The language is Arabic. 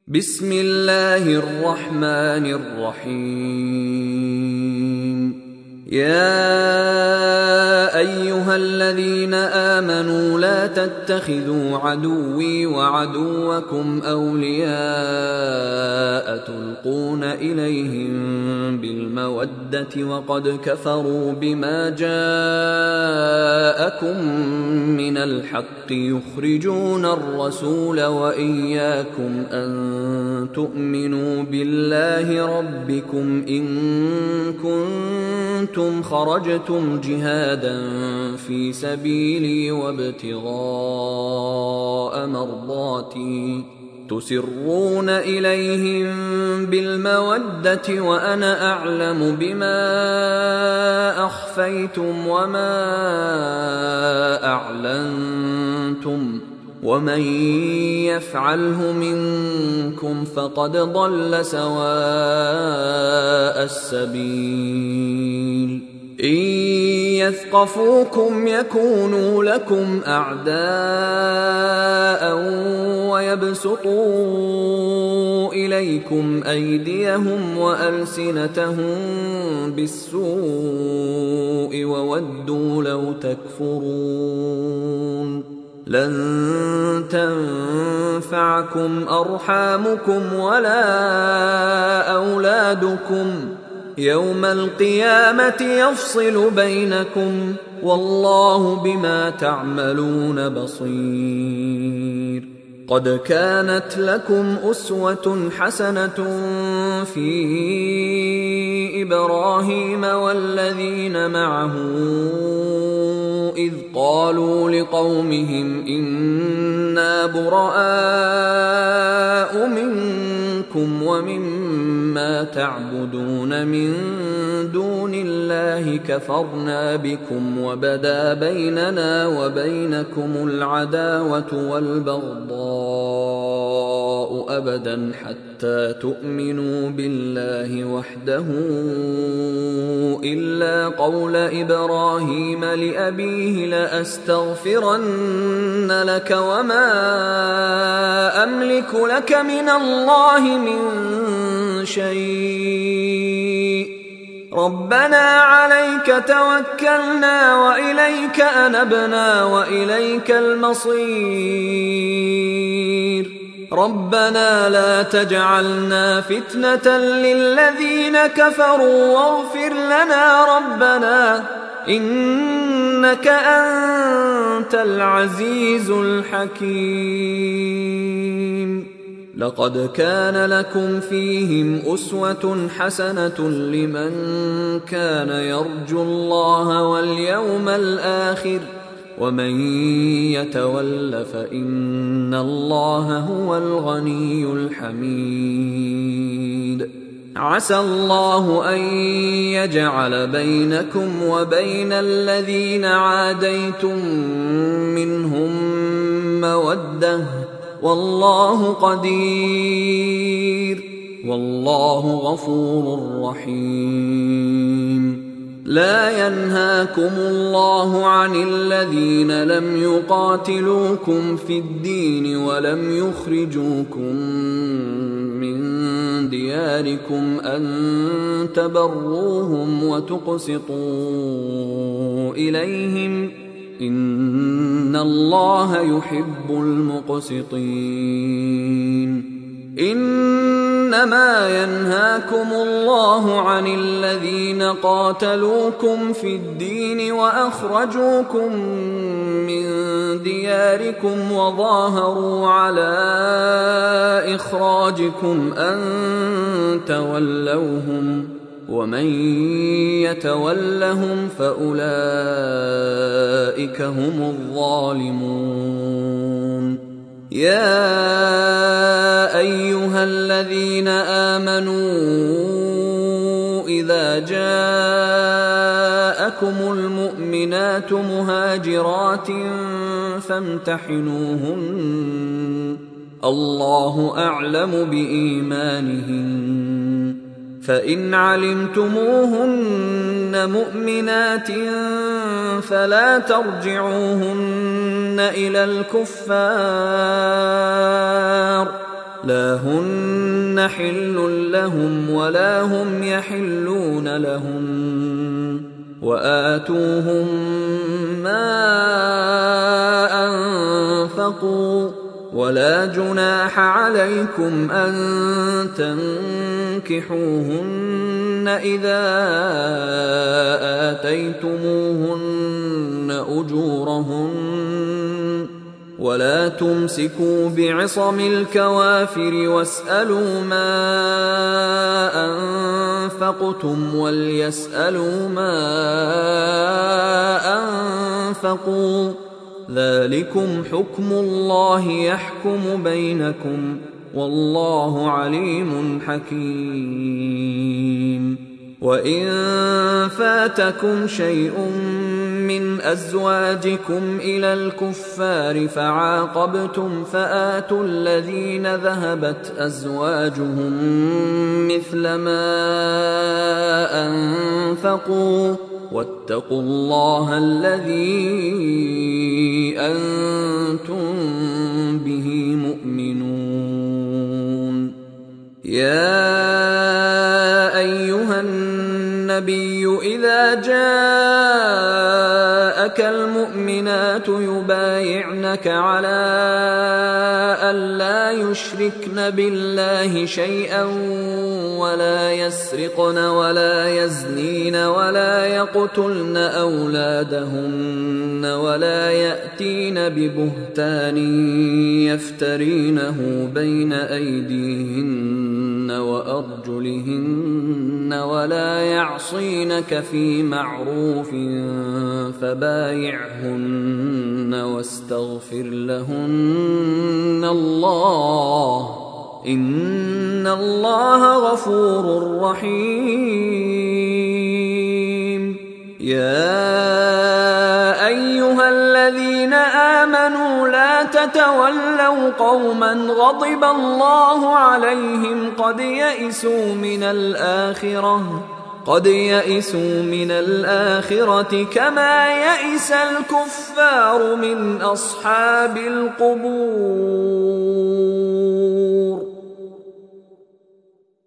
بسم الله الرحمن الرحيم. يا أيها الذين آمنوا لا تتخذوا عدوي وعدوكم أولياء تلقون إليهم بالمودة وقد كفروا بما جاءكم من الحق يخرجون الرسول وإياكم أن تؤمنوا بالله ربكم إن كنتم خرجتم جهادا في سبيلي وابتغاء مرضاتي تسرون إليهم بالمودة وأنا أعلم بما أخفيتم وما أعلنتم ومن يفعله منكم فقد ضل سواء السبيل. إن يثقفوكم يكونوا لكم أعداء ويبسطوا إليكم أيديهم وألسنتهم بالسوء وودوا لو تكفرون. لن تنفعكم أرحامكم ولا أولادكم يوم القيامة يفصل بينكم والله بما تعملون بصير. قد كانت لكم أسوة حسنة في إبراهيم والذين معه إذ قالوا لقومهم إنا براء منكم ومما تعبدون من دون الله كفرنا بكم وبدا بيننا وبينكم العداوة والبغضاء أبدا حتى تؤمنوا بالله وحده إلا قول إبراهيم لأبيه لأستغفرن لك وما أملك لك من الله من شيء ربنا عليك توكلنا وإليك أنبنا وإليك المصير. ربنا لا تجعلنا فتنة للذين كفروا واغفر لنا ربنا إنك أنت العزيز الحكيم. لقد كان لكم فيهم أسوة حسنة لمن كان يرجو الله واليوم الآخر ومن يتول فإن الله هو الغني الحميد. عسى الله أن يجعل بينكم وبين الذين عاديتم منهم مودة والله قدير والله غفور رحيم. لا ينهاكم الله عن الذين لم يقاتلوكم في الدين ولم يخرجوكم من دياركم أن تبروهم وتقسطوا إليهم إن الله يحب المقسطين. إنما ينهاكم الله عن الذين قاتلوكم في الدين وأخرجوكم من دياركم وظاهروا على إخراجكم أن تولوهم ومن يتولهم فأولئك هم الظالمون. يا أيها الذين آمنوا إذا جاءكم المؤمنات مهاجرات فامتحنوهن الله أعلم بإيمانهن فإن علمتموهن مؤمنات فلا ترجعوهن إلى الكفار لا هن حل لهم ولا هم يحلون لهم وآتوهم ما أنفقوا ولا جناح عليكم أن تنكحوهن إذا آتيتموهن أجورهن ولا تمسكوا بعصم الكوافر واسألوا ما أنفقتم وليسألوا ما أنفقوا ذلكم حكم الله يحكم بينكم والله عليم حكيم. وإن فاتكم شيء من أزواجكم إلى الكفار فعاقبتم فآتوا الذين ذهبت أزواجهم مثل ما أنفقوا واتقوا الله الذي أنتم به مؤمنون. يا أيها النبي إذا جاءك المؤمنات يبايعنك على ألا يشركن بالله شيئا ولا يسرقن ولا يزنين ولا يقتلن أولادهن ولا يأتين ببهتان يفترينه بين أيديهن وأرجلهن ولا يعصينك في معروف فبايعهن واستغفر لهن الله إن الله غفور رحيم. يا أيها الذين آمنوا لا تتولوا قوما غضب الله عليهم قد يئسوا من الآخرة كما يئس الكفار من أصحاب القبور.